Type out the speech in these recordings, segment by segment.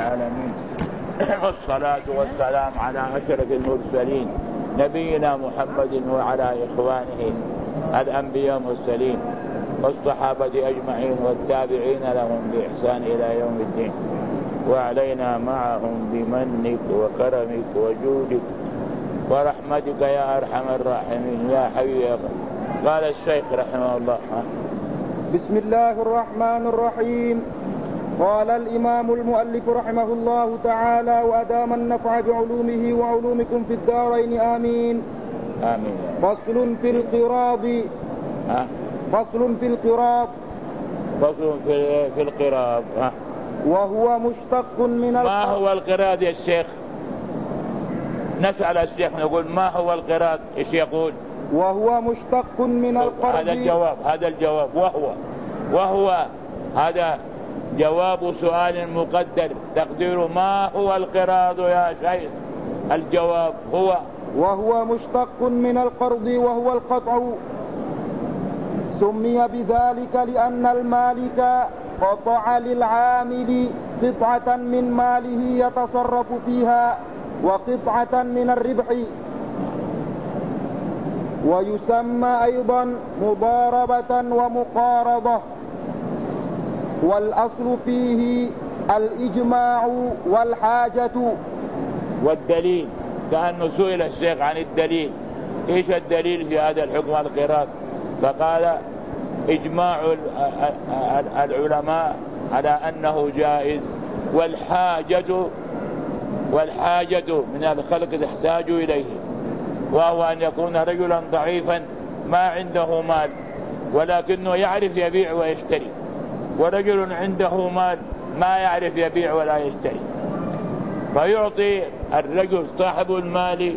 العالمين والصلاة والسلام على أشرف المرسلين نبينا محمد وعلى إخوانه الأنبياء المرسلين والصحابة أجمعين والتابعين لهم بإحسان إلى يوم الدين، وعلينا معهم بمنك وكرمك وجودك ورحمتك يا أرحم الراحمين يا حي يا قيوم. قال الشيخ رحمه الله: بسم الله الرحمن الرحيم. قال الإمام المؤلف رحمه الله تعالى: وأدام النفع بعلومه وعلومكم في الدارين آمين. آمين. فصل في القراض. فصل في القراض. فصل في القراض. وهو مشتق من ما هو القراض يا شيخ؟ نسأل الشيخ نقول ما هو القراض؟ ايش يقول؟ وهو مشتق من القرض. هذا الجواب وهو هذا جواب سؤال مقدر تقدير ما هو القراض يا شيخ؟ الجواب وهو مشتق من القرض وهو القطع. سمي بذلك لأن المالك قطع للعامل قطعة من ماله يتصرف فيها وقطعة من الربح. ويسمى أيضا مضاربة ومقارضة. والأصل فيه الإجماع والحاجة. والدليل، كأنه سئل الشيخ عن الدليل، إيش الدليل في هذا الحكم القراض؟ فقال: إجماع العلماء على أنه جائز، والحاجة من الخلق تحتاج إليه، وهو أن يكون رجلا ضعيفا ما عنده مال ولكنه يعرف يبيع ويشتري، ورجل عنده مال ما يعرف يبيع ولا يشتري، فيعطي الرجل صاحب المال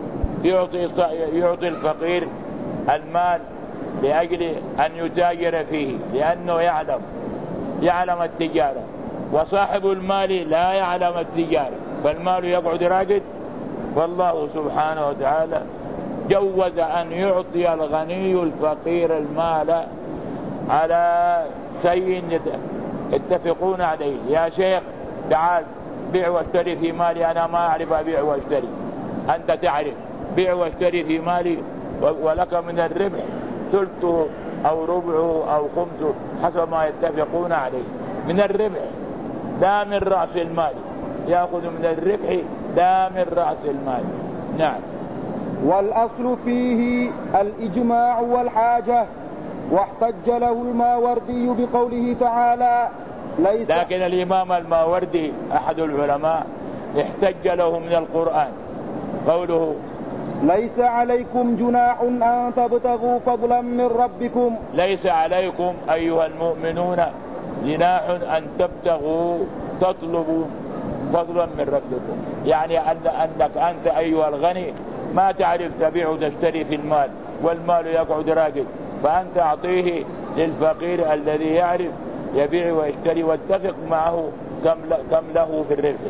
يعطي الفقير المال لأجل أن يتاجر فيه، لأنه يعلم التجارة، وصاحب المال لا يعلم التجارة، فالمال يقعد راقد. والله سبحانه وتعالى جوز أن يعطي الغني الفقير المال على شيء يتفقون عليه. يا شيخ تعال بيع واشتري في مالي، أنا ما أعرف أبيع واشتري، أنت تعرف، بيع واشتري في مالي ولك من الربح ثلثه أو ربعه أو خمسه حسب ما يتفقون عليه، من الربح لا من رأس المال، يأخذ من الربح لا من رأس المال. نعم. والأصل فيه الإجماع والحاجة. واحتج له الماوردي بقوله تعالى: لكن الإمام الماوردي أحد العلماء احتج له من القرآن قوله: ليس عليكم جناح أن تبتغوا فضلا من ربكم. ليس عليكم أيها المؤمنون جناح أن تطلبوا فضلا من ربكم، يعني أنك أنت أيها الغني ما تعرف تبيع وتشتري في المال، والمال يقعد راقد، فأنت أعطيه للفقير الذي يعرف يبيع ويشتري، واتفق معه كم له في الربح.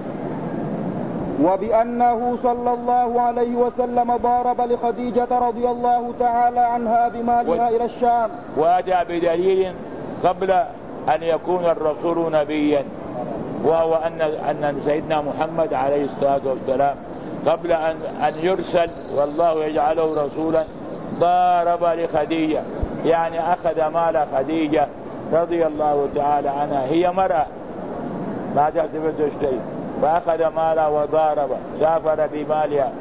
وبأنه صلى الله عليه وسلم ضارب لخديجة رضي الله تعالى عنها بمالها إلى الشام. وأتى بدليل قبل أن يكون الرسول نبيا، وهو أن سيدنا محمد عليه الصلاة والسلام قبل أن يرسل والله يجعله رسولا ضارب لخديجة، يعني أخذ مال خديجة رضي الله تعالى عنها، هي مرأة ما تحتمل تشتري، فأخذ مالها وضارب، سافر بمالها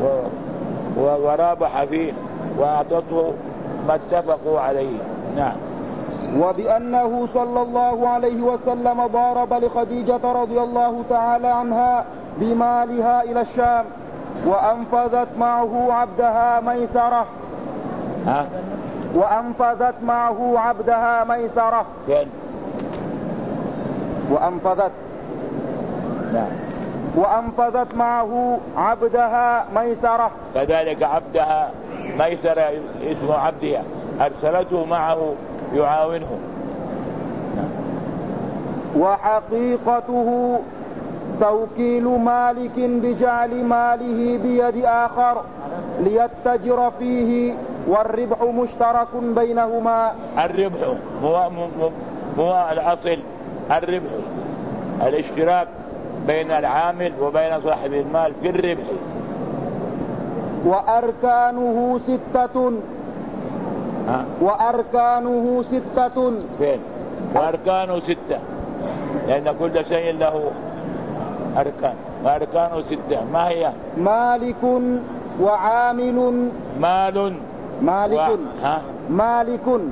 ورابح فيه وأعطته ما اتفقوا عليه. نعم. وبأنه صلى الله عليه وسلم ضارب لخديجة رضي الله تعالى عنها بمالها إلى الشام، وأنفذت معه عبدها ميسرة. وأنفذت معه عبدها ميسرة. وأنفذت. نعم. وأنفذت معه عبدها ميسرة. كذلك عبدها ميسرة اسم عبدها، أرسلته معه يعاونه. وحقيقته توكيل مالك بجعل ماله بيد آخر ليتجر فيه، والربح مشترك بينهما. الربح هو الأصل، الربح الاشتراك بين العامل وبين صاحب المال في الربح. وأركانه 6. وأركانه 6. فين؟ وأركانه 6 لأن كل شيء له أركان، وأركانه 6 ما هي؟ مالك وعامل. مال مالك مالك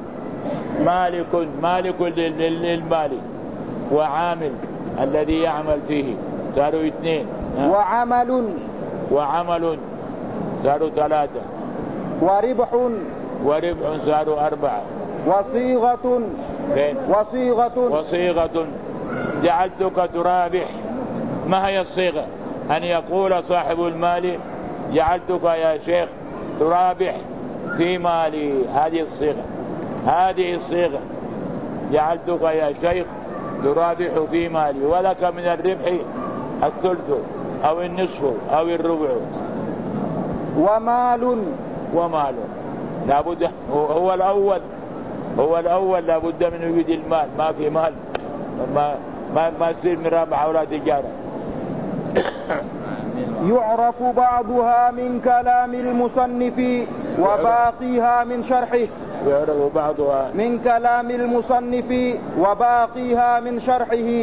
مالك للمال، وعامل الذي يعمل فيه صاروا 2. وعمل صاروا 3. وربح صاروا 4. وصيغة. فين؟ وصيغة جعلتك ترابح. ما هي الصيغة؟ أن يقول صاحب المال جعلتك يا شيخ ترابح في مالي. هذه الصيغة جعلتك يا شيخ ترابح في مالي، ولك من الربح 1/3 أو النصف أو الربع. ومال لابد هو الأول لابد من وجود المال. ما في مال ما يصير من رابحة ولا تجارة. يعرف بعضها من كلام المصنف وباقيها من شرحه. يعرف بعضها من كلام المصنف وباقيها من شرحه.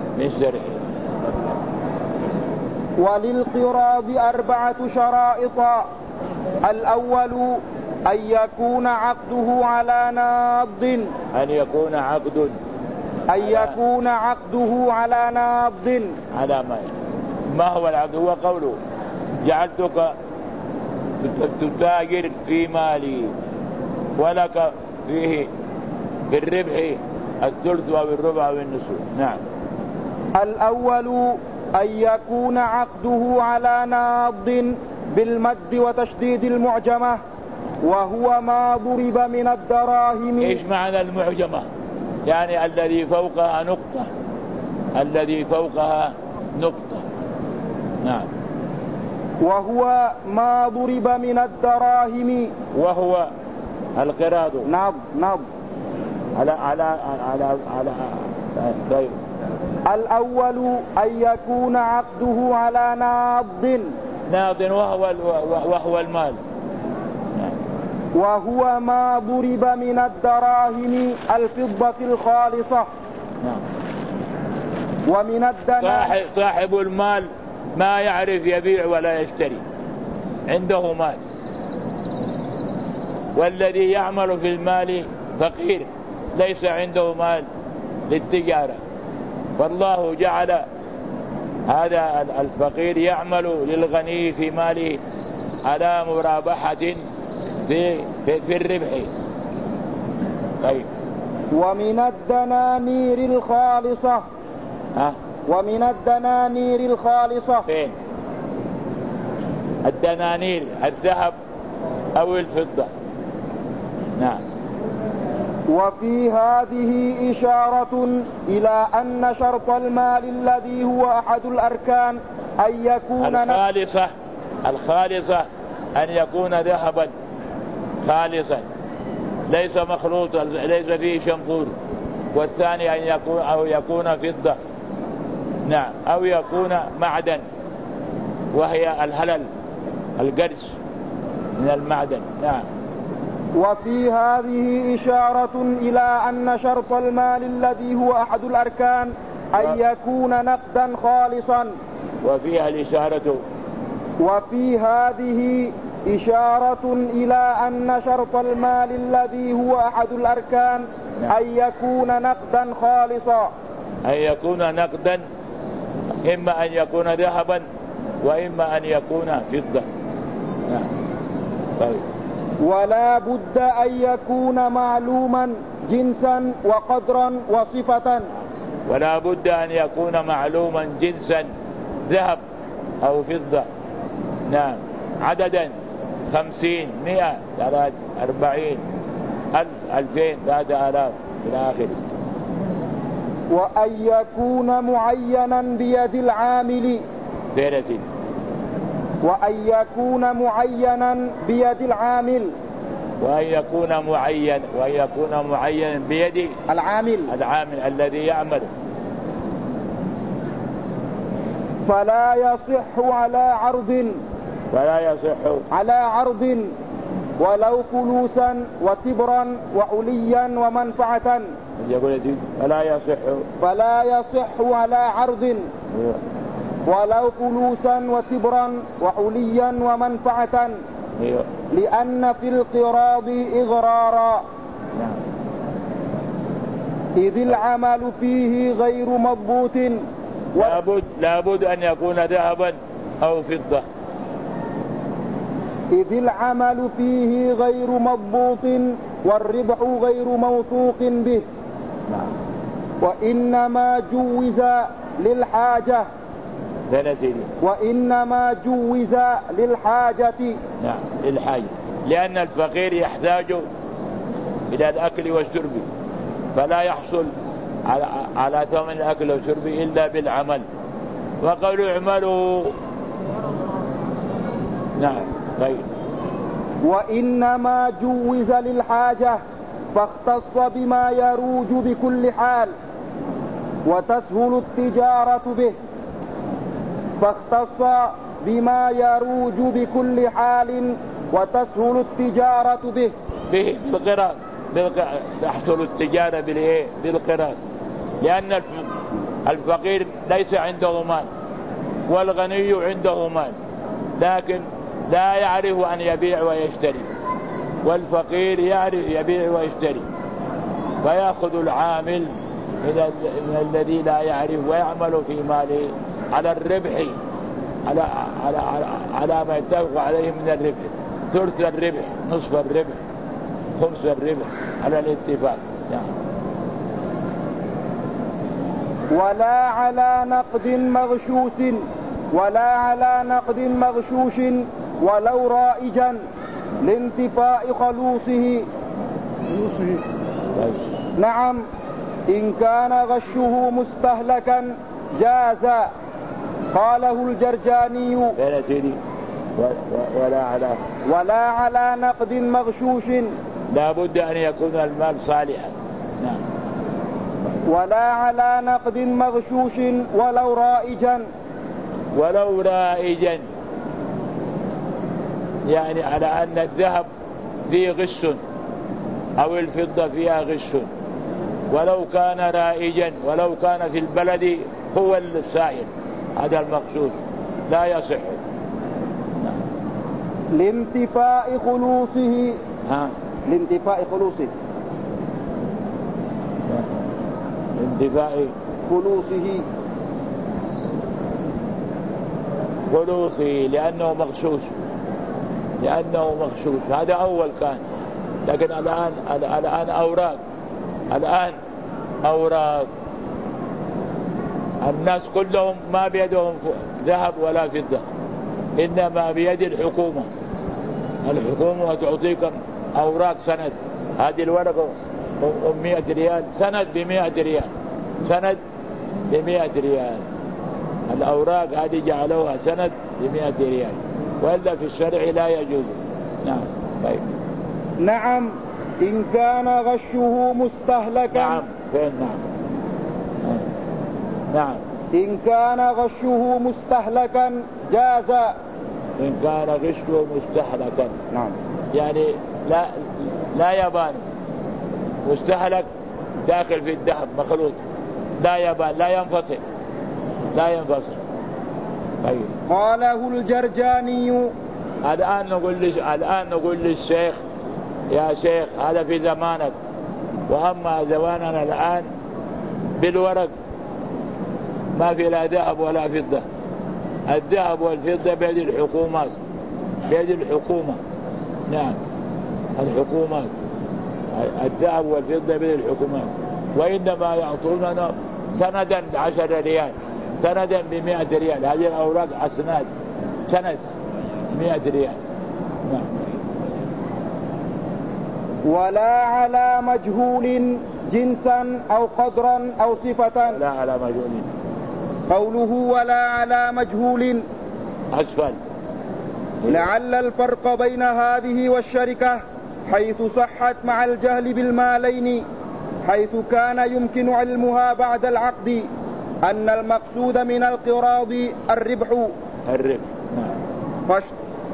وللقراض 4 شرائط. الأول أن يكون عقده على ناض. أن يكون عقده على ناض. على ما هو العقد؟ هو قوله جعلتك تتاجر في مالي ولك فيه في الربح 1/3 أو الربع أو النصف. نعم. الأول أن يكون عقده على ناض بالمد وتشديد المعجمة، وهو ما ضرب من الدراهم. إيش معنى المعجمة؟ يعني الذي فوقها نقطة. نعم. وهو ما ضرب من الدراهم. وهو القراض. نض على طيب. الأول أن يكون عقده على ناض وهو المال. وهو ما ضرب من الدراهم الفضة الخالصة. ومن الدنانير. صاحب المال ما يعرف يبيع ولا يشتري، عنده مال. والذي يعمل في المال فقير ليس عنده مال للتجارة، فالله جعل هذا الفقير يعمل للغني في ماله على مرابحة في الربح. طيب. ومن الدنانير الخالصة. ومن الدنانير الخالصة. فين؟ الدنانير الذهب أو الفضة. نعم. وفي هذه إشارة إلى أن شرط المال الذي هو أحد الأركان أن يكون الخالصة أن يكون ذهبا خالصا ليس مخلوطا ليس فيه شنفور. والثاني أن يكون فضة. نعم. أو يكون معدن وهي الهلل القرش من المعدن. نعم. وفي هذه إشارة إلى أن شرط المال الذي هو أحد الأركان أن يكون نقدا خالصا. وفي هذه إشارة إلى أن شرط المال الذي هو أحد الأركان أن يكون نقدا خالصا. أن يكون نقدا، إما أن يكون ذهبا وإما أن يكون فضة. طيب. ولا بد أن يكون معلوما جنسا وقدرا وصفة. ولا بد أن يكون معلوما جنسا ذهب أو فضة. نعم. عددا 50 100 40 1000 2000 3000 إلى آخره. وأن يكون معينا بيد العامل. وأن يكون معينا بيد العامل. وأن يكون معينا بيد العامل الذي يعمل. فلا يصح على عرض ولو فلوسا وتبرا وحليا ومنفعة. يقول فلا يصح على عرض ولو فلوسا وتبرا وحليا ومنفعة لأن في القراض إغرارا إذ العمل فيه غير مضبوط. لابد أن يكون ذهبا أو فضة. إذ العمل فيه غير مضبوط والربح غير موثوق به وإنما جوز للحاجة نعم للحاجة، لأن الفقير يحتاج إلى الأكل والشرب، فلا يحصل على ثمن الأكل والشرب إلا بالعمل. وقالوا اعملوا نعم غير. وإنما جوز للحاجة فاختص بما يروج بكل حال وتسهل التجارة به بالقراض. تحصل التجارة بالقراض، لأن الفقير ليس عنده مال والغني عنده مال، لكن لا يعرف أن يبيع ويشتري، والفقير يعرف يبيع ويشتري، فيأخذ العامل من الذي لا يعرف ويعمل في ماله على الربح، على ما يتفق عليه من الربح، ثلث الربح، نصف الربح، خمس الربح على الاتفاق. ولا على نقد مغشوش ولو رائجا لانتفاء خلوصه. نعم إن كان غشه مستهلكا جاز. قاله الجرجاني ولا على نقد مغشوش لا بد أن يكون المال صالحا. نعم. ولا على نقد مغشوش ولو رائجا يعني على أن الذهب فيه غش أو الفضة فيها غش، ولو كان رائجا، ولو كان في البلد هو السائل، هذا المقصود لا يصح. لانتفاء خلوصه لأنه مغشوش، هذا أول كان، لكن الآن أوراق الناس كلهم ما بيدهم ذهب ولا فضة، إنما بيد الحكومة تعطيك أوراق سند، هذه الورقة 100 ريال، سند ب100 ريال، الأوراق هذه جعلوها سند ب100 ريال، وإلا في الشرع لا يجوز. نعم. طيب. نعم إن كان غشه مستهلكا. نعم. إن كان غشه مستهلكا جاز. إن كان غشه مستهلكا. نعم. يعني لا يبان، مستهلك داخل في الذهب مخلوط، لا يبان، لا ينفصل. طيب. قاله الجرجاني. الآن نقول للشيخ يا شيخ هذا في زمانك، وأما زماننا الآن بالورق ما في لا ذهب ولا فضة، الذهب والفضة بيد الحكومة. نعم الحكومات، الذهب والفضة بيد الحكومات، وإنما يعطوننا سندا ب10 ريال، سندا ب100 ريال، هذه الأوراق أسناد، سند 100 ريال. نعم. ولا على مجهول جنسا أو قدرا أو صفة. لا على مجهول. قوله ولا على مجهول أسفل، لعل الفرق بين هذه والشركة حيث صحت مع الجهل بالمالين، حيث كان يمكن علمها بعد العقد، أن المقصود من القراض الربح. نعم.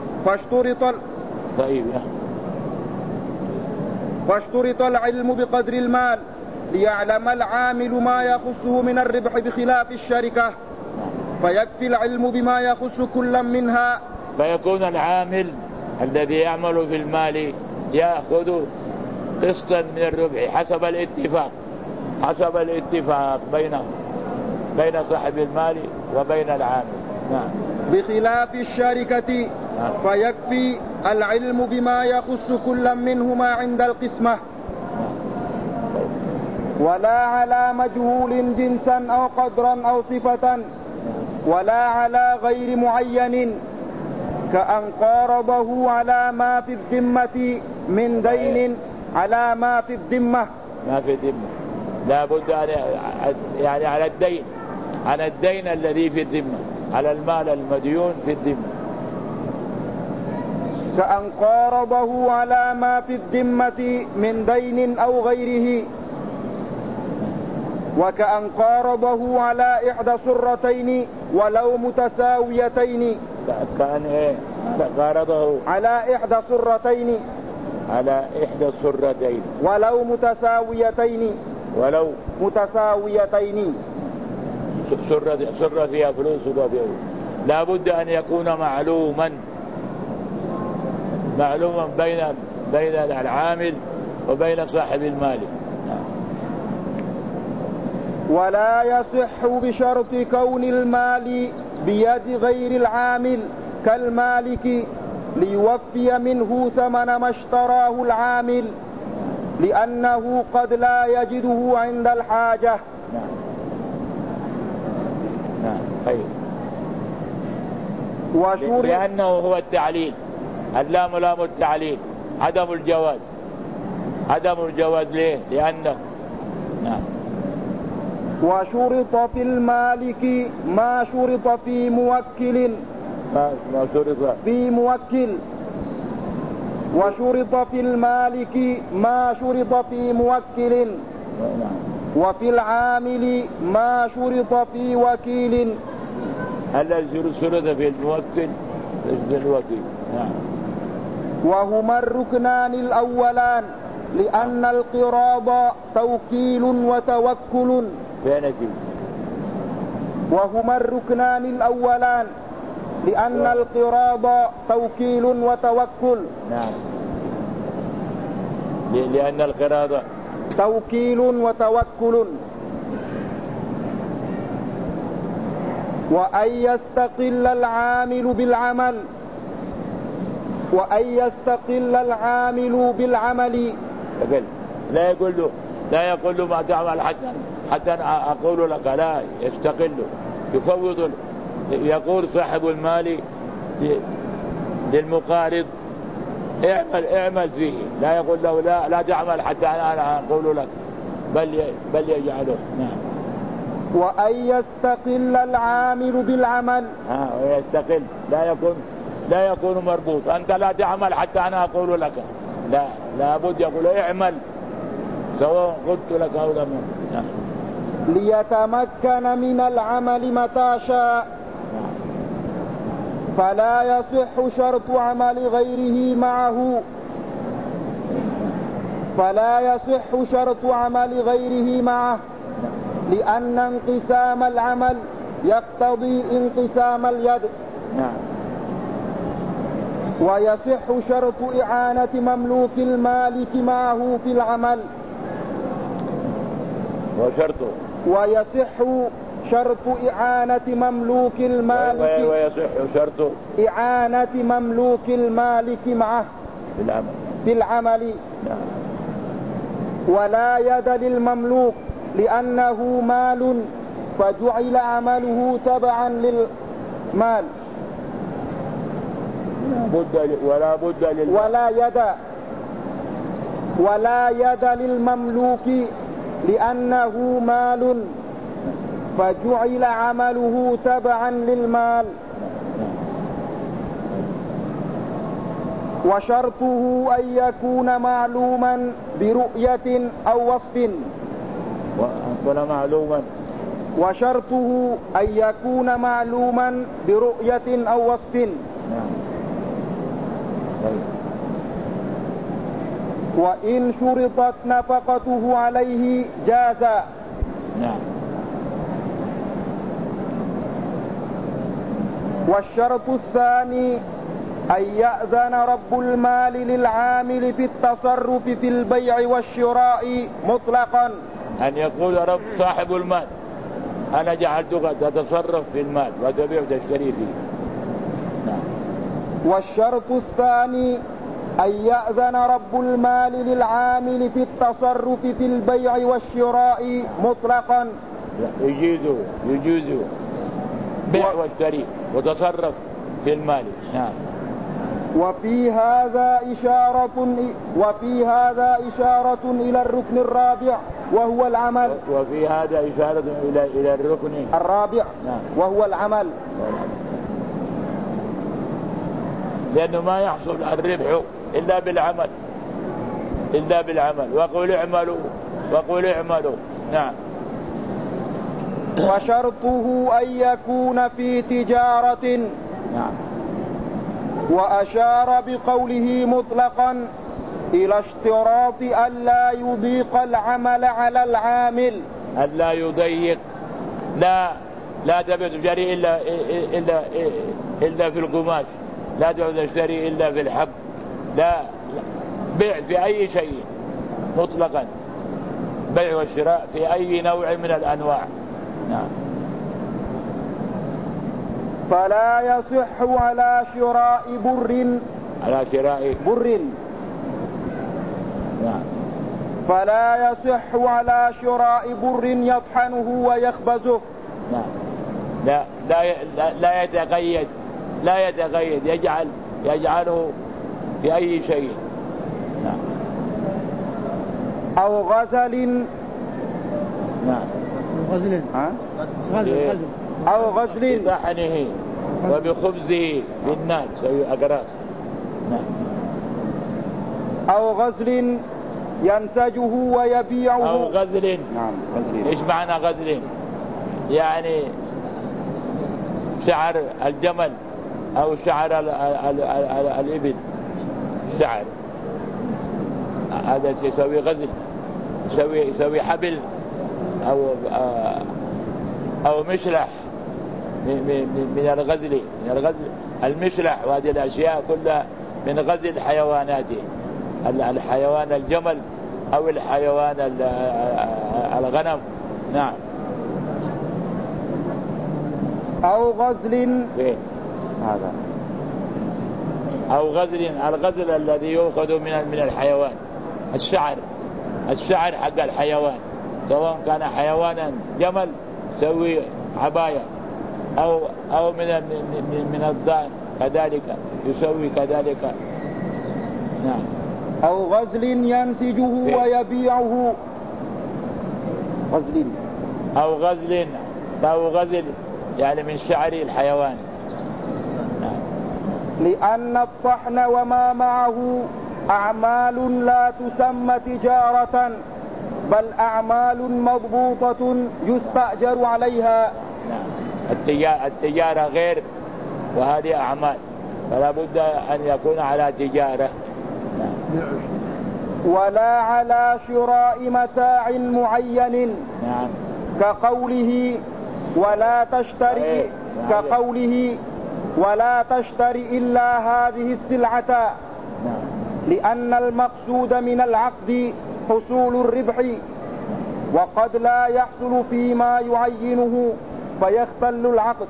فاشترط العلم بقدر المال ليعلم العامل ما يخصه من الربح بخلاف الشركة، فيكفي العلم بما يخص كل منها. فيكون العامل الذي يعمل في المال يأخذ قسطا من الربح حسب الاتفاق بين صاحب المال وبين العامل. نعم. بخلاف الشركة فيكفي العلم بما يخص كل منهما عند القسمة، ولا على مجهول جنسا أو قدرا أو صفة، ولا على غير معين، كأن قارضه على ما في الذمة من دين على ما في الذمة. لا بد يعني على الدين الذي في الذمة، على المال المديون في الذمة. كأن قارضه على ما في الذمة من دين أو غيره، وكأن قارضه على إحدى سرتين ولو متساويتين. كأن قارضه على إحدى سرتين ولو متساويتين. سرة فيها فلوس لا بد أن يكون معلوما بين العامل وبين صاحب المال. ولا يصح بشرط كون المال بيد غير العامل كالمالك ليوفي منه ثمن ما اشتراه العامل، لأنه قد لا يجده عند الحاجة. لأنه هو التعليل، اللام لام التعليل، عدم الجواز ليه؟ لأنه وشرط في المالك ما شرط في موكل وشرط في المالك ما شرط في موكل، وفي العامل ما شرط في وكيل. الذي شرط في الموكل الوكيل. وهما الركنان الأولان، لأن القراض توكيل وتوكل. وهما الركنان الأولان، لأن القراض توكيل وتوكل. نعم. لأن القراض توكيل وتوكل. وأن يستقل العامل بالعمل. لا يقول له ما تعمل حتى أقول لك، لا يستقل، يفوض. يقول صاحب المال للمقارض اعمل فيه، لا يقول له لا تعمل حتى أنا أقول لك، بل يجعله. نعم. وأن يستقل العامل بالعمل. ويستقل، لا يكون مربوط، أنت لا تعمل حتى أنا أقول لك، لا بد يقول اعمل سواء قلت لك أو لم. ليتمكن من العمل متى شاء، فلا يصح شرط عمل غيره معه، لأن انقسام العمل يقتضي انقسام اليد. ويصح شرط إعانة مملوك المالك معه في العمل. ويصح شرط إعانة مملوك المالك. ويصح شرط إعانة مملوك المالك معه في العمل. ولا يد للمملوك لأنه مال، فجعل عمله تبعا للمال. ولا يد للمملوك لأنه مال، فجعل عمله تبعا للمال. وشرطه أن يكون معلوما برؤية أو وصف. وشرطه أن يكون معلوما برؤية أو وصف. نعم. وإن شرطت نفقته عليه جاز. نعم. والشرط الثاني أن يأذن رب المال للعامل في التصرف في البيع والشراء مطلقا. أن يقول رب صاحب المال أنا جعلتك تتصرف في المال وتبيع وتشتري فيه. نعم. والشرط الثاني أن يأذن رب المال للعامل في التصرف في البيع والشراء مطلقا. يجوز بيع واشتري وتصرف في المال. نعم. وفي هذا إشارة إلى الركن الرابع وهو العمل. وفي هذا إشارة إلى الركن الرابع. نعم. وهو العمل. لأنه ما يحصل الربح إلا بالعمل وقل اعملوا. نعم. وشرطه أن يكون في تجارة. نعم. وأشار بقوله مطلقا إلى اشتراط ألا يضيق العمل على العامل. ألا يضيق. لا تبيع تشتري إلا في القماش، لا تشتري إلا في الحب، لا بيع في أي شيء مطلقا، بيع والشراء في أي نوع من الأنواع. نعم. فلا يصح على شراء بر. نعم. فلا يصح على شراء بر يطحنه ويخبزه. نعم. لا يتقيد يجعله في أي شيء. نعم. أو غزل. نعم. غزل. أو غزل بطحنه وبخبزه في النار سوي أقراص. نعم. أو غزل ينسجه ويبيعه. أو غزل. نعم. غزل. إيش معنى غزل؟ يعني شعر الجمل أو شعر الإبل، شعر هذا يسوي غزل، يسوي حبل أو مشلح من الغزل. المشلح وهذه الأشياء كلها من غزل الحيوانات، الحيوان الجمل أو الحيوان الغنم. نعم. أو غزل. هذا أو غزل. الغزل الذي يؤخذ من الحيوان، الشعر حق الحيوان، سواء كان حيوانا جمل سوي عباية أو من الضأن كذلك يسوي كذلك. نعم. أو غزل ينسجه ويبيعه. غزل. أو غزل يعني من شعر الحيوان. نعم. لأن الطحن وما معه أعمال لا تسمى تجارة، بل أعمال مضبوطة يستأجر عليها. نعم. التجارة غير، وهذه أعمال فلا بد أن يكون على تجارة. نعم. ولا على شراء متاع معين. نعم. كقوله ولا تشتري. كقوله ولا تشتري إلا هذه السلعة. نعم. لأن المقصود من العقد حصول الربح، وقد لا يحصل فيما يعينه فيختل العقد.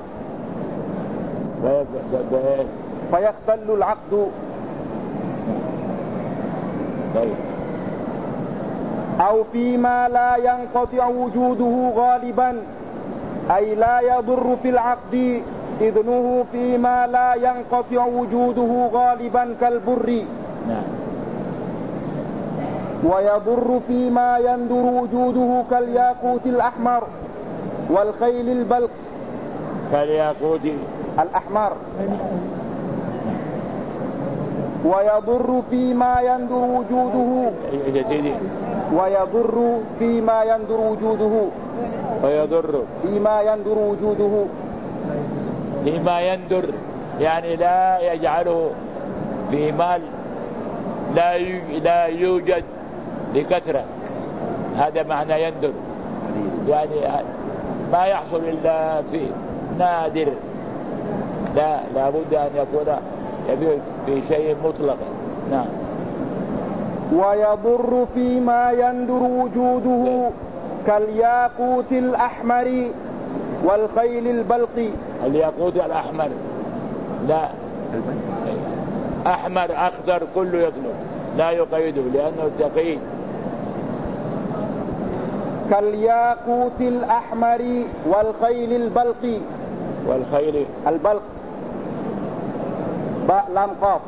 أو فيما لا ينقطع وجوده غالبا، أي لا يضر في العقد إذنه فيما لا ينقطع وجوده غالبا كالبر. نعم. ويضر فيما يندر وجوده كالياقوت الأحمر والخيل البلق. كالياقوت الأحمر. ويضر فيما يندر وجوده. يا سيدي. ويضر فيما يندر وجوده ويضر فيما يندر وجوده. فيما يندر يعني لا يجعله في مال لا يوجد بكثرة، هذا معنى يندر، يعني ما يحصل إلا في نادر، لا بد أن يكون يبيع في شيء مطلق. نعم. ويضر فيما يندر وجوده كالياقوت الأحمر والخيل البلقي. الياقوت الأحمر لا، أحمر أخضر كله يطلق، لا يقيده لأنه تقييد. كالياقوت الأحمر والخيل البلقي. والخيل البلق باء لام قاف.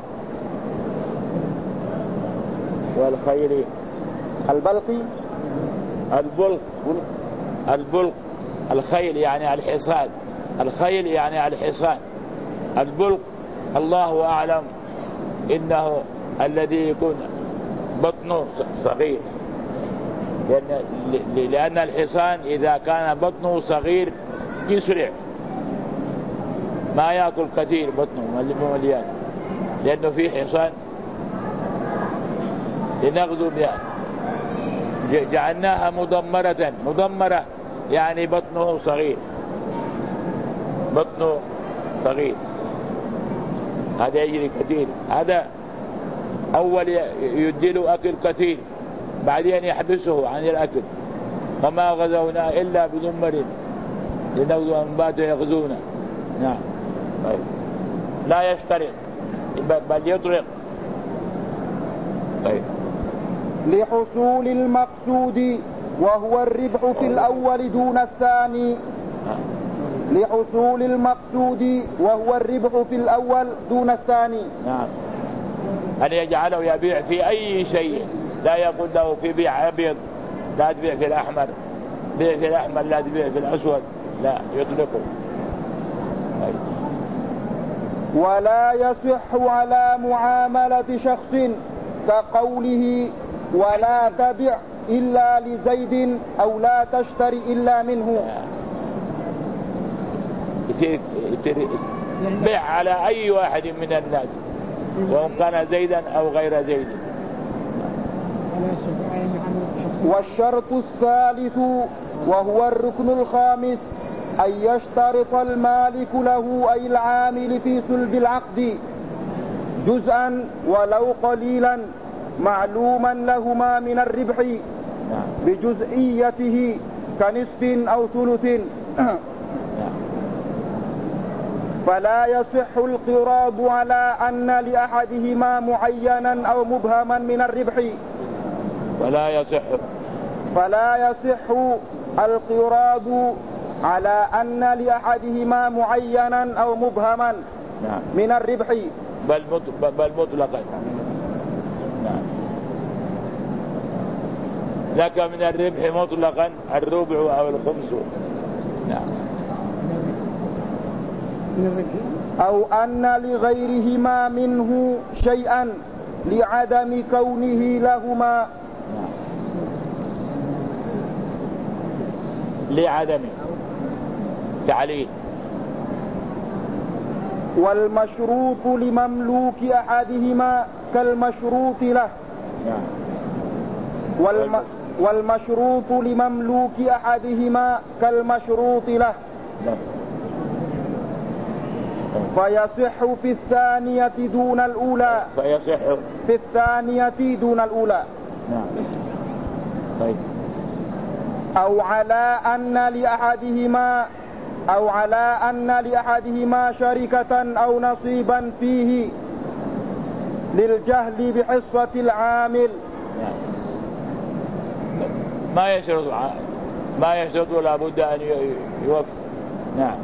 والخيل البلقي البلق الخيل يعني الحصان، الخيل يعني الحصان. البلق الله أعلم إنه الذي يكون بطنه صغير، لأن الحصان إذا كان بطنه صغير يسرع، ما يأكل كثير، بطنه مليان، لأنه في حصان لنغزو بها جعلناها مدمرة يعني بطنه صغير، هذا يجري كثير، هذا أول يديله أكل كثير، بعدين يحبسه عن الأكل. وما غزونا إلا بدمر لنغزو أنبات يغزونا. نعم. طيب. لا يشترط بل يطرق. طيب. لحصول المقصود وهو الربح في الأول دون الثاني. لحصول المقصود وهو الربح في الأول دون الثاني. نعم. أن يجعله يبيع في أي شيء، لا يقول له في بيع أبيض لا تبيع في الأحمر، بيع في الأحمر لا تبيع في الأسود، لا يطلقه. ولا يصح على معاملة شخص كقوله ولا تبع إلا لزيد أو لا تشتري إلا منه. بيع على أي واحد من الناس سواء كان زيدا أو غير زيد. والشرط الثالث وهو الركن الخامس أن يشترط المالك له أي العامل في سلب العقد جزءا ولو قليلا معلوما لهما من الربح بجزئيته كنصف أو ثلث، فلا يصح القراض على أن لأحدهما معينا أو مبهما من الربح. فلا يصح القراض على أن لأحدهما معينا أو مبهما من الربح بل مطلقا. لك من الربح مطلقا الربع أو الخمس. أو أن لغيرهما منه شيئا لعدم كونه لهما. لعدم تعليل. والمشروط لمملوك أحدهما كالمشروط له. والمشروط لمملوك أحدهما كالمشروط له. فيصح في الثانية دون الأولى. في الثانية دون الأولى. طيب. أو على أن لأحدهما شركة أو نصيبا فيه للجهل بحصة العامل. ما يشرط لا بد أن يوفي. نعم.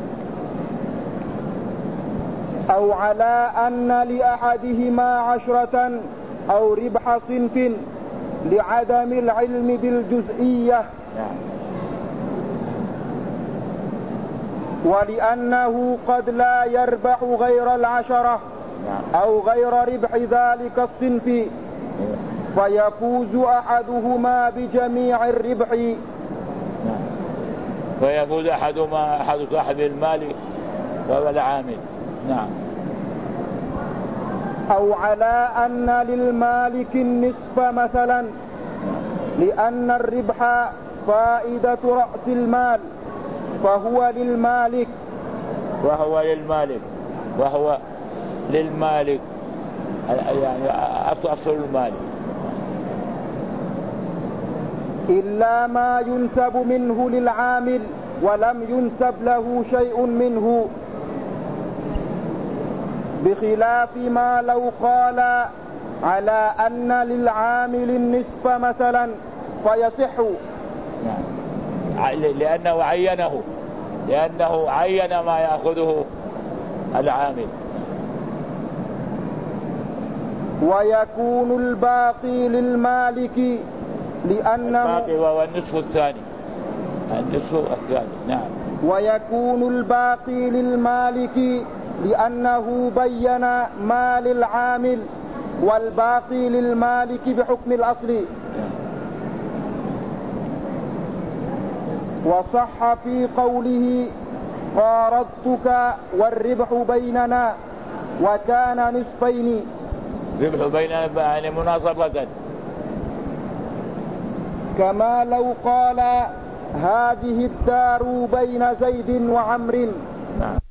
أو على أن لأحدهما 10 أو ربح صنف لعدم العلم بالجزئية. ولأنه قد لا يربح غير 10 أو غير ربح ذلك الصنف فيفوز أحدهما بجميع الربح فيفوز أحد صاحب المال وهو العامل. نعم. أو على أن للمالك النصف مثلا، لأن الربح فائدة رأس المال فهو للمالك وهو للمالك يعني أصل المال، إلا ما ينسب منه للعامل ولم ينسب له شيء منه، بخلاف ما لو قال على أن للعامل النصف مثلا فيصح. لأنه عين ما يأخذه العامل. ويكون الباقي للمالك لأنه الباقي وهو النصف الثاني. نعم. ويكون الباقي للمالك لأنه بين ما للعامل، والباقي للمالك بحكم الأصل. وصح في قوله قارضتك والربح بيننا وكان نصفين، ربح بيننا يعني مناصفة، كما لو قال هذه الدار بين زيد وعمر. نعم.